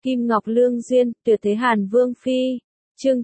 Kim Ngọc Lương Duyên, Tuyệt Thế Hàn Vương Phi. Chương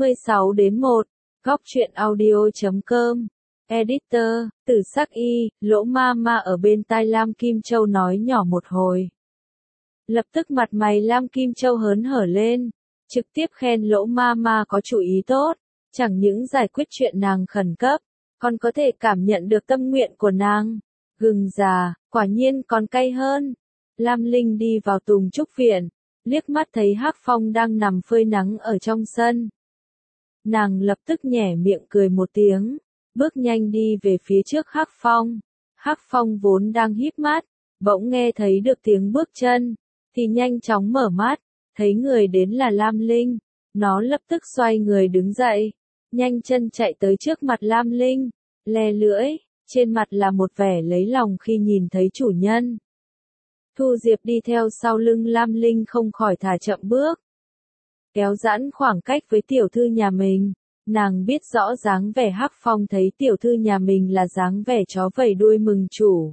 96-1. Góc truyện audio.com. Editor, Tử Sắc Y, Lỗ Ma ở bên tai Lam Kim Châu nói nhỏ một hồi. Lập tức mặt mày Lam Kim Châu hớn hở lên, trực tiếp khen Lỗ Ma có chủ ý tốt, chẳng những giải quyết chuyện nàng khẩn cấp, còn có thể cảm nhận được tâm nguyện của nàng. Gừng già, quả nhiên còn cay hơn. Lam Linh đi vào Tùng Trúc Viện, liếc mắt thấy Hắc Phong đang nằm phơi nắng ở trong sân. Nàng lập tức nhẻ miệng cười một tiếng, bước nhanh đi về phía trước Hắc Phong. Hắc Phong vốn đang híp mắt, bỗng nghe thấy được tiếng bước chân, thì nhanh chóng mở mắt, thấy người đến là Lam Linh. Nó lập tức xoay người đứng dậy, nhanh chân chạy tới trước mặt Lam Linh, le lưỡi, trên mặt là một vẻ lấy lòng khi nhìn thấy chủ nhân. Thu Diệp đi theo sau lưng Lam Linh không khỏi thả chậm bước, kéo giãn khoảng cách với tiểu thư nhà mình. Nàng biết rõ dáng vẻ Hắc Phong thấy tiểu thư nhà mình là dáng vẻ chó vẩy đuôi mừng chủ,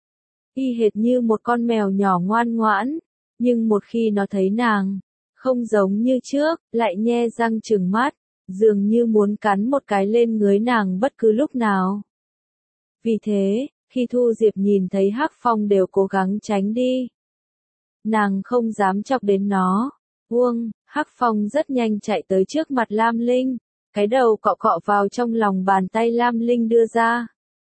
y hệt như một con mèo nhỏ ngoan ngoãn, nhưng một khi nó thấy nàng, không giống như trước, lại nhe răng trừng mắt, dường như muốn cắn một cái lên ngứa nàng bất cứ lúc nào. Vì thế, khi Thu Diệp nhìn thấy Hắc Phong đều cố gắng tránh đi. Nàng không dám chọc đến nó. Hắc Phong rất nhanh chạy tới trước mặt Lam Linh, cái đầu cọ cọ vào trong lòng bàn tay Lam Linh đưa ra.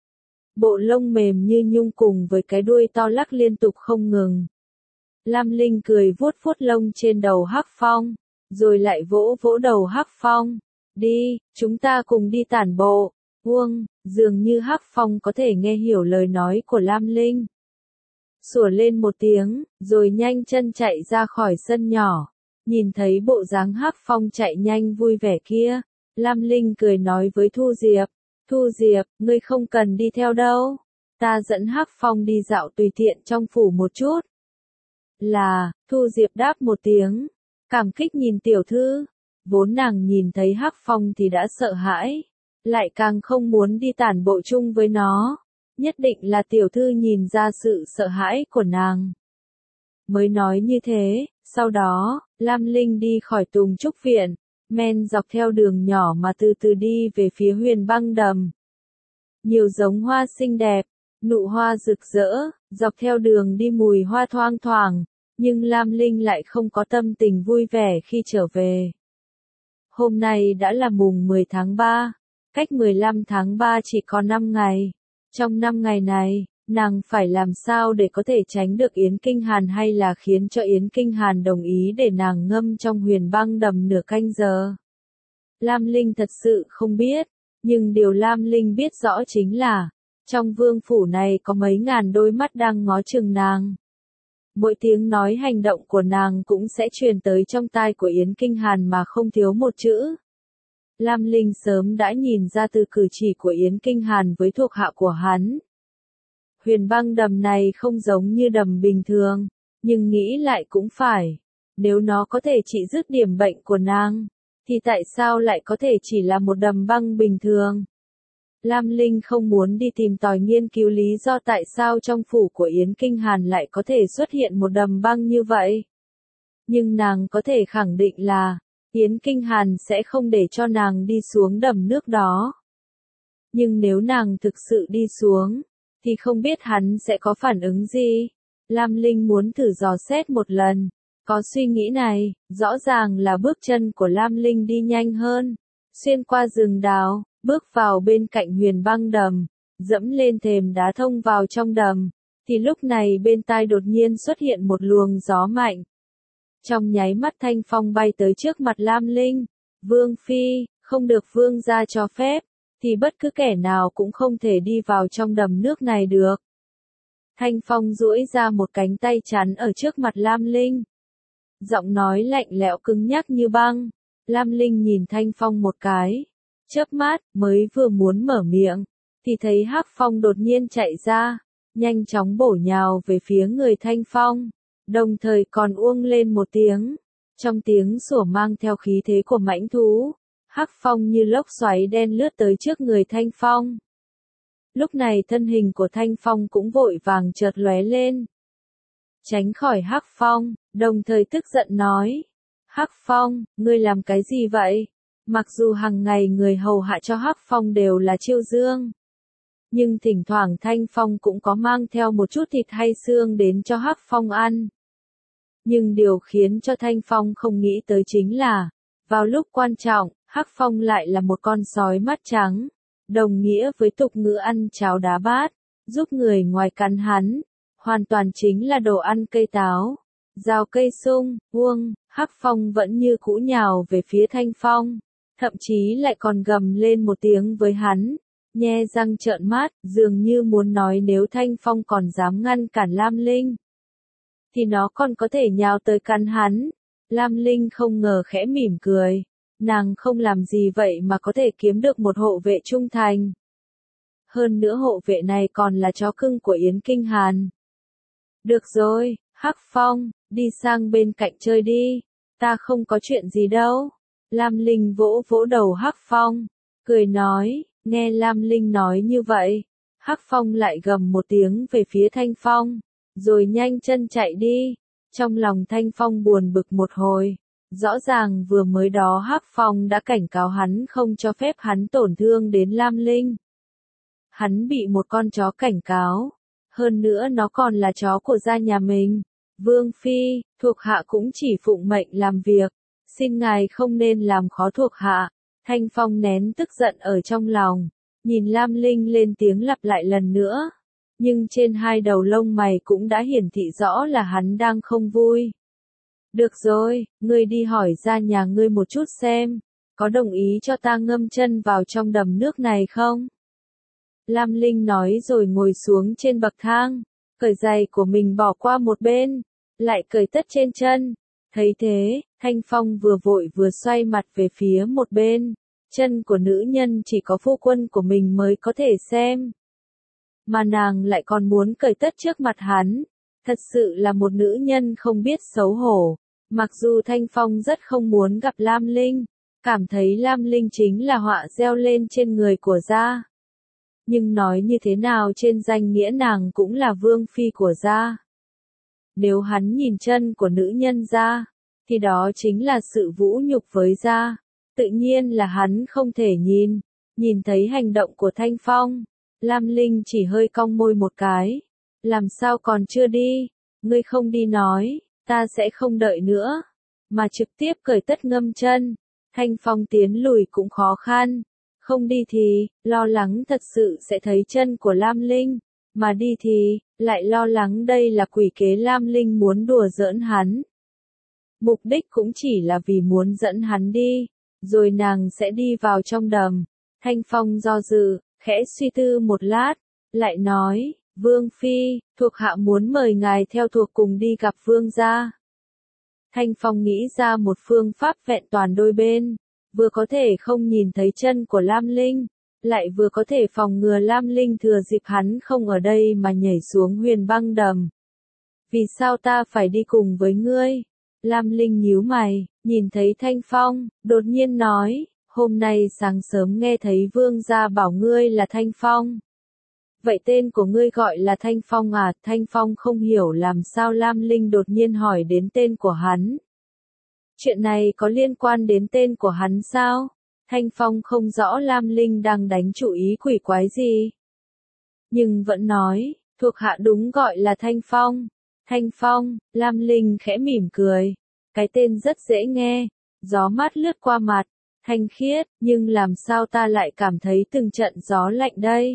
Bộ lông mềm như nhung cùng với cái đuôi to lắc liên tục không ngừng. Lam Linh cười vuốt vuốt lông trên đầu Hắc Phong, rồi lại vỗ vỗ đầu Hắc Phong. Đi, chúng ta cùng đi tản bộ. Dường như Hắc Phong có thể nghe hiểu lời nói của Lam Linh. Sủa lên một tiếng, rồi nhanh chân chạy ra khỏi sân nhỏ. Nhìn thấy bộ dáng Hắc Phong chạy nhanh vui vẻ kia, Lam Linh cười nói với Thu Diệp. Thu Diệp, ngươi không cần đi theo đâu. Ta dẫn Hắc Phong đi dạo tùy tiện trong phủ một chút. Là, Thu Diệp đáp một tiếng, cảm kích nhìn tiểu thư. Vốn nàng nhìn thấy Hắc Phong thì đã sợ hãi, lại càng không muốn đi tản bộ chung với nó. Nhất định là tiểu thư nhìn ra sự sợ hãi của nàng, mới nói như thế. Sau đó, Lam Linh đi khỏi Tùng Trúc Viện, men dọc theo đường nhỏ mà từ từ đi về phía Huyền Băng Đầm. Nhiều giống hoa xinh đẹp, nụ hoa rực rỡ, dọc theo đường đi mùi hoa thoang thoảng, nhưng Lam Linh lại không có tâm tình vui vẻ khi trở về. Hôm nay đã là mùng 10 tháng 3, cách 15 tháng 3 chỉ còn 5 ngày. Trong 5 ngày này, nàng phải làm sao để có thể tránh được Yến Kinh Hàn, hay là khiến cho Yến Kinh Hàn đồng ý để nàng ngâm trong Huyền Băng Đầm nửa canh giờ? Lam Linh thật sự không biết, nhưng điều Lam Linh biết rõ chính là, trong vương phủ này có mấy ngàn đôi mắt đang ngó chừng nàng. Mỗi tiếng nói hành động của nàng cũng sẽ truyền tới trong tai của Yến Kinh Hàn mà không thiếu một chữ. Lam Linh sớm đã nhìn ra từ cử chỉ của Yến Kinh Hàn với thuộc hạ của hắn. Huyền Băng Đầm này không giống như đầm bình thường, nhưng nghĩ lại cũng phải. Nếu nó có thể trị dứt điểm bệnh của nàng, thì tại sao lại có thể chỉ là một đầm băng bình thường? Lam Linh không muốn đi tìm tòi nghiên cứu lý do tại sao trong phủ của Yến Kinh Hàn lại có thể xuất hiện một đầm băng như vậy. Nhưng nàng có thể khẳng định là, Yến Kinh Hàn sẽ không để cho nàng đi xuống đầm nước đó. Nhưng nếu nàng thực sự đi xuống, thì không biết hắn sẽ có phản ứng gì. Lam Linh muốn thử dò xét một lần. Có suy nghĩ này, rõ ràng là bước chân của Lam Linh đi nhanh hơn. Xuyên qua rừng đào, bước vào bên cạnh Huyền Băng Đầm, dẫm lên thềm đá thông vào trong đầm. Thì lúc này bên tai đột nhiên xuất hiện một luồng gió mạnh. Trong nháy mắt thanh phong bay tới trước mặt Lam Linh. Vương Phi, không được vương gia cho phép, thì bất cứ kẻ nào cũng không thể đi vào trong đầm nước này được. Thanh phong duỗi ra một cánh tay chắn ở trước mặt Lam Linh. Giọng nói lạnh lẽo cứng nhắc như băng. Lam Linh nhìn Thanh Phong một cái, chớp mắt, mới vừa muốn mở miệng, thì thấy Hắc Phong đột nhiên chạy ra, nhanh chóng bổ nhào về phía người Thanh Phong, đồng thời còn uông lên một tiếng. Trong tiếng sủa mang theo khí thế của mãnh thú, Hắc Phong như lốc xoáy đen lướt tới trước người Thanh Phong. Lúc này thân hình của Thanh Phong cũng vội vàng chợt lóe lên, tránh khỏi Hắc Phong. đồng thời tức giận nói. Hắc Phong, ngươi làm cái gì vậy? Mặc dù hàng ngày người hầu hạ cho Hắc Phong đều là Chiêu Dương, nhưng thỉnh thoảng Thanh Phong cũng có mang theo một chút thịt hay xương đến cho Hắc Phong ăn. Nhưng điều khiến cho Thanh Phong không nghĩ tới chính là, vào lúc quan trọng, Hắc Phong lại là một con sói mắt trắng, đồng nghĩa với tục ngữ ăn cháo đá bát, giúp người ngoài cắn hắn, hoàn toàn chính là đồ ăn cây táo, rào cây sung, uông. Hắc Phong vẫn như cũ nhào về phía Thanh Phong, thậm chí lại còn gầm lên một tiếng với hắn, nhe răng trợn mắt, dường như muốn nói nếu Thanh Phong còn dám ngăn cản Lam Linh, thì nó còn có thể nhào tới cắn hắn. Lam Linh không ngờ khẽ mỉm cười, nàng không làm gì vậy mà có thể kiếm được một hộ vệ trung thành. Hơn nữa hộ vệ này còn là chó cưng của Yến Kinh Hàn. Được rồi, Hắc Phong, đi sang bên cạnh chơi đi, ta không có chuyện gì đâu. Lam Linh vỗ vỗ đầu Hắc Phong, cười nói, nghe Lam Linh nói như vậy, Hắc Phong lại gầm một tiếng về phía Thanh Phong, rồi nhanh chân chạy đi. Trong lòng Thanh Phong buồn bực một hồi, rõ ràng vừa mới đó Hắc Phong đã cảnh cáo hắn không cho phép hắn tổn thương đến Lam Linh. Hắn bị một con chó cảnh cáo, hơn nữa nó còn là chó của gia nhà mình. Vương Phi, thuộc hạ cũng chỉ phụng mệnh làm việc, xin ngài không nên làm khó thuộc hạ. Thanh Phong nén tức giận ở trong lòng, nhìn Lam Linh lên tiếng lặp lại lần nữa, nhưng trên hai đầu lông mày cũng đã hiển thị rõ là hắn đang không vui. Được rồi, ngươi đi hỏi ra nhà ngươi một chút xem, có đồng ý cho ta ngâm chân vào trong đầm nước này không? Lam Linh nói rồi ngồi xuống trên bậc thang, cởi giày của mình bỏ qua một bên, lại cởi tất trên chân. Thấy thế, Thanh Phong vừa vội vừa xoay mặt về phía một bên, chân của nữ nhân chỉ có phu quân của mình mới có thể xem. Mà nàng lại còn muốn cởi tất trước mặt hắn, thật sự là một nữ nhân không biết xấu hổ. Mặc dù Thanh Phong rất không muốn gặp Lam Linh, cảm thấy Lam Linh chính là họa gieo lên trên người của gia. Nhưng nói như thế nào trên danh nghĩa nàng cũng là vương phi của gia. Nếu hắn nhìn chân của nữ nhân gia, thì đó chính là sự vũ nhục với gia. Tự nhiên là hắn không thể nhìn. Nhìn thấy hành động của Thanh Phong, Lam Linh chỉ hơi cong môi một cái. Làm sao còn chưa đi? Ngươi không đi nói, ta sẽ không đợi nữa, mà trực tiếp cởi tất ngâm chân. Thanh Phong tiến lùi cũng khó khăn. Không đi thì, lo lắng thật sự sẽ thấy chân của Lam Linh, mà đi thì, lại lo lắng đây là quỷ kế Lam Linh muốn đùa giỡn hắn. Mục đích cũng chỉ là vì muốn dẫn hắn đi, rồi nàng sẽ đi vào trong đầm. Thanh Phong do dự, khẽ suy tư một lát, lại nói, Vương Phi, thuộc hạ muốn mời ngài theo thuộc cùng đi gặp Vương gia. Thanh Phong nghĩ ra một phương pháp vẹn toàn đôi bên, vừa có thể không nhìn thấy chân của Lam Linh, lại vừa có thể phòng ngừa Lam Linh thừa dịp hắn không ở đây mà nhảy xuống huyền băng đầm. Vì sao ta phải đi cùng với ngươi? Lam Linh nhíu mày, nhìn thấy Thanh Phong, đột nhiên nói, hôm nay sáng sớm nghe thấy Vương gia bảo ngươi là Thanh Phong. Vậy tên của ngươi gọi là Thanh Phong à? Thanh Phong không hiểu làm sao Lam Linh đột nhiên hỏi đến tên của hắn. Chuyện này có liên quan đến tên của hắn sao? Thanh Phong không rõ Lam Linh đang đánh chủ ý quỷ quái gì. Nhưng vẫn nói, thuộc hạ đúng gọi là Thanh Phong. Thanh Phong, Lam Linh khẽ mỉm cười. Cái tên rất dễ nghe, gió mát lướt qua mặt, thanh khiết, nhưng làm sao ta lại cảm thấy từng trận gió lạnh đây?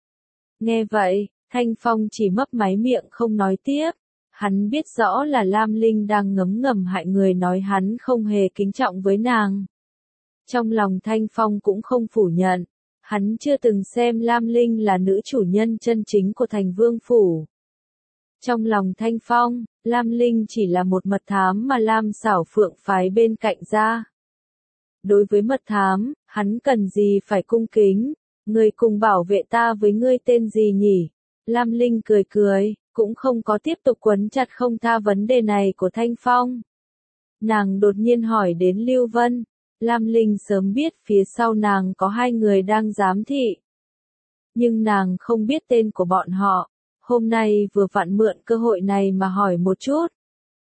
Nghe vậy, Thanh Phong chỉ mấp máy miệng không nói tiếp. Hắn biết rõ là Lam Linh đang ngấm ngầm hại người nói hắn không hề kính trọng với nàng. Trong lòng Thanh Phong cũng không phủ nhận, hắn chưa từng xem Lam Linh là nữ chủ nhân chân chính của thành vương phủ. Trong lòng Thanh Phong, Lam Linh chỉ là một mật thám mà Lam Xảo Phượng phái bên cạnh ra. Đối với mật thám, hắn cần gì phải cung kính, người cùng bảo vệ ta với ngươi tên gì nhỉ? Lam Linh cười cười, cũng không có tiếp tục quấn chặt không tha vấn đề này của Thanh Phong. Nàng đột nhiên hỏi đến Lưu Vân. Lam Linh sớm biết phía sau nàng có hai người đang giám thị. Nhưng nàng không biết tên của bọn họ. Hôm nay vừa vặn mượn cơ hội này mà hỏi một chút.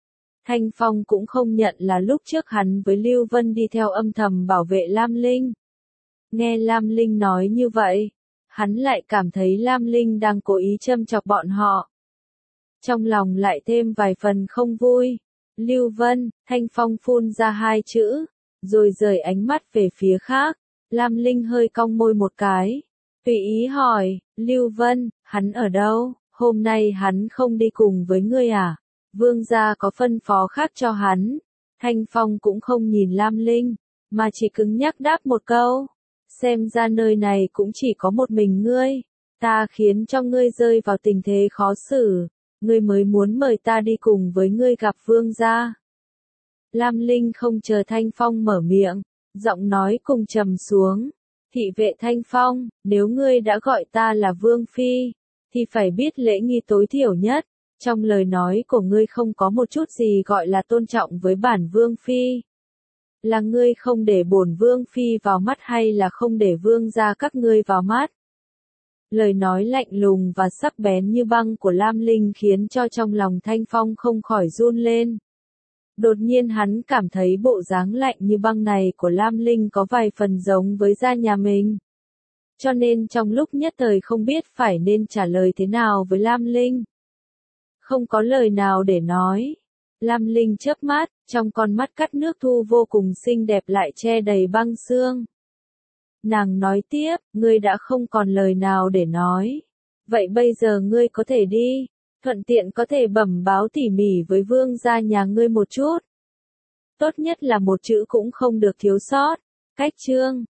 Thanh Phong cũng không nhận là lúc trước hắn với Lưu Vân đi theo âm thầm bảo vệ Lam Linh. Nghe Lam Linh nói như vậy, hắn lại cảm thấy Lam Linh đang cố ý châm chọc bọn họ. Trong lòng lại thêm vài phần không vui. Lưu Vân, Thanh Phong phun ra hai chữ, rồi rời ánh mắt về phía khác. Lam Linh hơi cong môi một cái, tùy ý hỏi, Lưu Vân, hắn ở đâu? Hôm nay hắn không đi cùng với ngươi à? Vương gia có phân phó khác cho hắn. Thanh Phong cũng không nhìn Lam Linh, mà chỉ cứng nhắc đáp một câu. Xem ra nơi này cũng chỉ có một mình ngươi. Ta khiến cho ngươi rơi vào tình thế khó xử. Ngươi mới muốn mời ta đi cùng với ngươi gặp vương gia. Lam Linh không chờ Thanh Phong mở miệng, giọng nói cùng trầm xuống. Thị vệ Thanh Phong, nếu ngươi đã gọi ta là vương phi, thì phải biết lễ nghi tối thiểu nhất. Trong lời nói của ngươi không có một chút gì gọi là tôn trọng với bản vương phi. Là ngươi không để bổn vương phi vào mắt hay là không để vương gia các ngươi vào mắt? Lời nói lạnh lùng và sắc bén như băng của Lam Linh khiến cho trong lòng Thanh Phong không khỏi run lên. Đột nhiên hắn cảm thấy bộ dáng lạnh như băng này của Lam Linh có vài phần giống với gia nhà mình. Cho nên trong lúc nhất thời không biết phải nên trả lời thế nào với Lam Linh. Không có lời nào để nói. Lam Linh chớp mắt, trong con mắt cắt nước thu vô cùng xinh đẹp lại che đầy băng xương. Nàng nói tiếp, ngươi đã không còn lời nào để nói. Vậy bây giờ ngươi có thể đi, thuận tiện có thể bẩm báo tỉ mỉ với vương gia nhà ngươi một chút. Tốt nhất là một chữ cũng không được thiếu sót. Cách chương